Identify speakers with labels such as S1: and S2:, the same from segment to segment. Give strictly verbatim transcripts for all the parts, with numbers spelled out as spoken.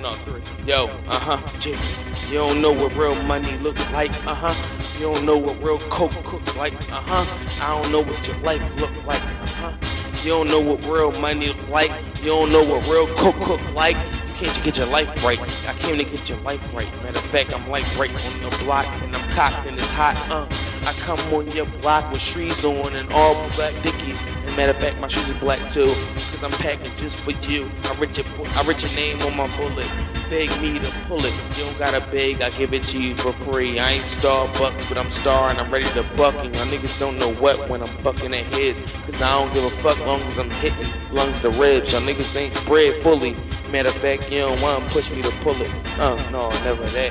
S1: no, three. Yo, uh-huh, G. You don't know what real money looks like, uh-huh. You don't know what real coke cooks like, uh-huh. I don't know what your life look like, uh-huh. You don't know what real money look like. You don't know what real coke cook like. You can't get your life right. I came to get your life right. Matter of fact, I'm like right on the block and I'm cocked and it's hot, uh. I come on your block with shoes on and all black dickies. And matter of fact, my shoes are black too, cause I'm packing just for you. I write your, I write your name on my bullet. Beg me to pull it. You don't gotta beg, I give it to you for free. I ain't Starbucks, but I'm starring. I'm ready to buck, and y'all niggas don't know what when I'm bucking their heads. Cause I don't give a fuck long as I'm hitting lungs to ribs. Y'all niggas ain't spread fully. Matter of fact, you don't wanna push me to pull it. Uh, no, never that.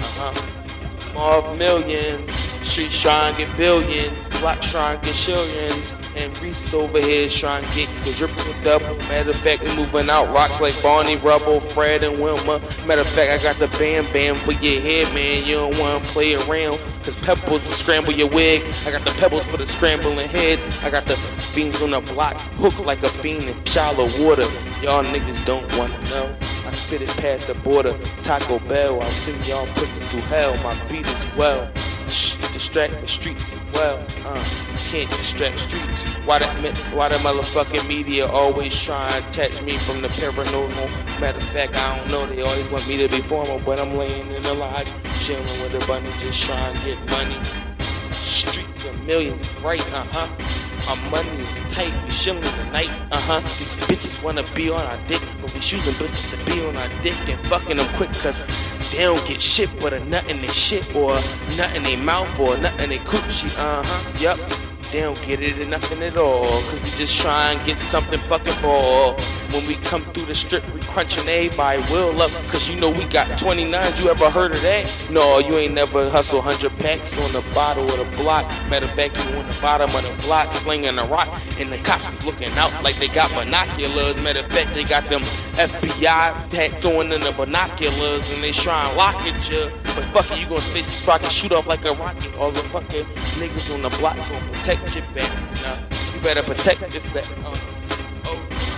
S1: Uh-huh. More millions. Streets trying to get billions. Blocks trying to get shillions. And Reese over here trying to get quadruple double. Matter of fact, we moving out rocks like Barney Rubble, Fred and Wilma. Matter of fact, I got the bam bam for your head, man. You don't want to play around, cause pebbles will scramble your wig. I got the pebbles for the scrambling heads. I got the beans on the block, hook like a bean in shallow water. Y'all niggas don't want to know. I spit it past the border. Taco Bell, I'll send y'all pushing through hell. My beat is well. Shh, distract the streets as well. Uh, can't distract streets. Why the, why the motherfucking media always try to attach me from the paranormal? Matter of fact, I don't know. They always want me to be formal, but I'm laying in the lodge, chilling with a bunny, just trying to get money. Streets of millions, right? Uh huh. My money is tight, we chillin' tonight, uh-huh. These bitches wanna be on our dick, but we choosing bitches to be on our dick and fucking them quick, cause they don't get shit but a nut in their shit, or nut in their mouth, or nut in their coochie, uh-huh, yup. They don't get it in nothing at all, cause we just try and get something fucking raw. When we come through the strip, we crunching everybody will up, cause you know we got twenty-nines, you ever heard of that? No, you ain't never hustle one hundred packs on the bottom of the block. Matter of fact, you on the bottom of the block, slinging a rock, and the cops is looking out like they got binoculars. Matter of fact, they got them F B I tats on in the binoculars, and they try and lock at you. But fuck it, you gonna space the spot and shoot off like a rocket. All the fucking niggas on the block gonna protect your back. Now, you better protect yourself. Oh.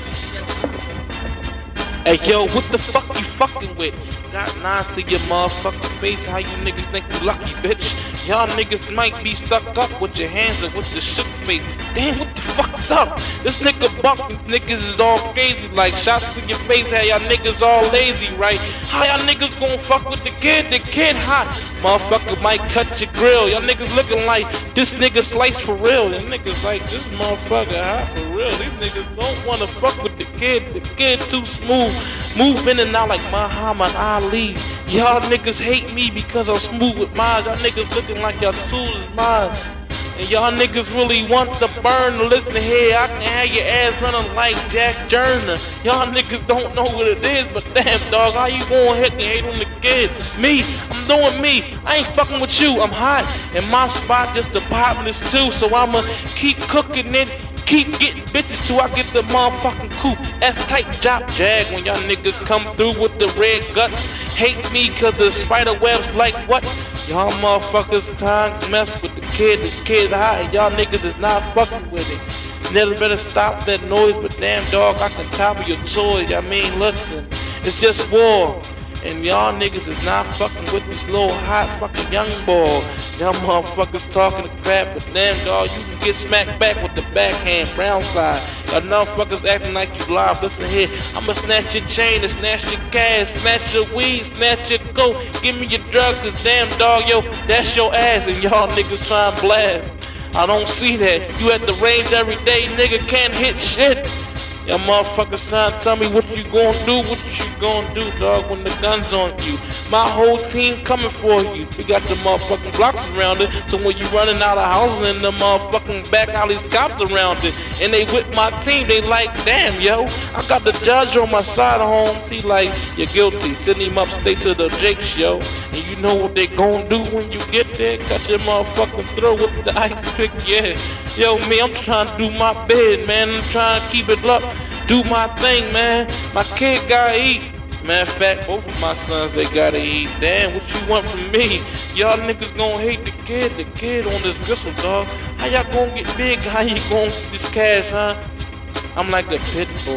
S1: Hey yo, what the fuck you fucking with? Got nines to your motherfucking face. How you niggas think you lucky, bitch? Y'all niggas might be stuck up with your hands or with the shook face. Damn, what the fuck's up? This nigga buck, niggas is all crazy. Like shots to your face, how y'all niggas all lazy, right? How y'all niggas gon' fuck with the kid? The kid hot. Motherfucker might cut your grill. Y'all niggas looking like this nigga sliced for real. Y'all niggas like this motherfucker hot for real. These niggas don't wanna fuck with the kid. The kid too smooth. Move in and out like Muhammad Ali. Y'all niggas hate me because I'm smooth with mine. Y'all niggas looking like y'all tools is mine. And y'all niggas really want to burn. Listen here, I can have your ass running like Jack Journer. Y'all niggas don't know what it is, but damn dog, how you gonna hit me hate on the kid? Me, I'm doing me. I ain't fucking with you. I'm hot. And my spot just the populous too. So I'ma keep cooking it. Keep getting bitches till I get the motherfucking coupe. F-type drop jag when y'all niggas come through with the red guts. Hate me cause the spider webs like what? Y'all motherfuckers trying to mess with the kid. This kid high. Y'all niggas is not fucking with it. Never better stop that noise, but damn dog, I can topple your toys. I mean, listen, it's just war. And y'all niggas is not fucking with this little hot fucking young boy. Y'all motherfuckers talking crap, but damn dog, you can get smacked back with the backhand brown side. Y'all motherfuckers acting like you live. Listen here, I'ma snatch your chain and snatch your cash, snatch your weed, snatch your coat. Give me your drugs, cause damn dog, yo, that's your ass. And y'all niggas trying to blast. I don't see that. You at the range every day, nigga can't hit shit. Y'all motherfuckers trying to tell me what you gonna do, what you gonna do, dog, when the gun's on you. My whole team coming for you. We got the motherfucking blocks around it, so when you running out of houses and the motherfucking back alley's cops around it, and they with my team, they like, damn, yo, I got the judge on my side, Holmes. He like, you're guilty. Send him upstate to the Jake show, and you know what they gonna do when you get there? Cut your motherfucking throat with the ice pick, yeah. Yo, me, I'm trying to do my bid, man. I'm trying to keep it up. Do my thing, man. My kid gotta eat. Matter of fact, both of my sons, they gotta eat. Damn, what you want from me? Y'all niggas gonna hate the kid, the kid on this gristle, dog. How y'all gonna get big? How you gonna get this cash, huh? I'm like a pit bull.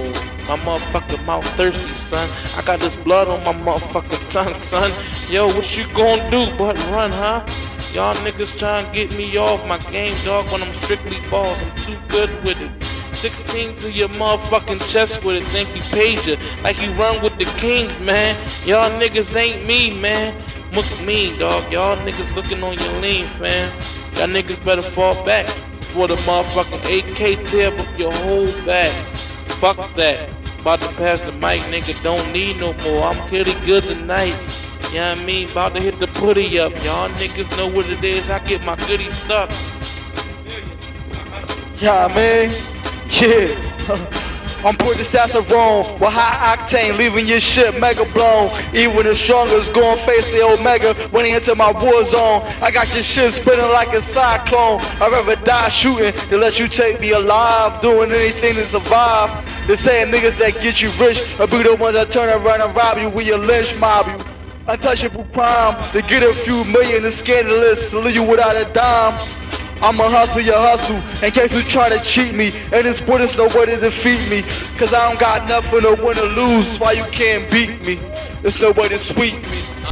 S1: My motherfucking mouth thirsty, son. I got this blood on my motherfucking tongue, son. Yo, what you gon' do but run, huh? Y'all niggas trying to get me off my game, dog, when I'm strictly balls. I'm too good with it. sixteen to your motherfucking chest with it. Think you paid you like you run with the Kings, man. Y'all niggas ain't me, man. Look mean, dog. Y'all niggas looking on your lean, fam. Y'all niggas better fall back before the motherfucking A K tear up your whole back. Fuck that. About to pass the mic, nigga. Don't need no more. I'm pretty good tonight. You know what I mean? About to hit the putty up. Y'all niggas know what it is. I get my goodie stuck.
S2: Yeah, man. Yeah. I'm putting stats of wrong with high octane, leaving your shit mega blown. Even the strongest going face the omega when he enter my war zone. I got your shit spinning like a cyclone. I'd rather die shooting than let you take me alive, doing anything to survive. They saying niggas that get you rich will be the ones that turn around and rob you when you lynch mob you. Untouchable prime, they get a few million, it's scandalous to leave you without a dime. I'ma hustle your hustle in case you try to cheat me. And this boy there's no way to defeat me, cause I don't got nothing to win or lose. Why you can't beat me? There's no way to sweep me.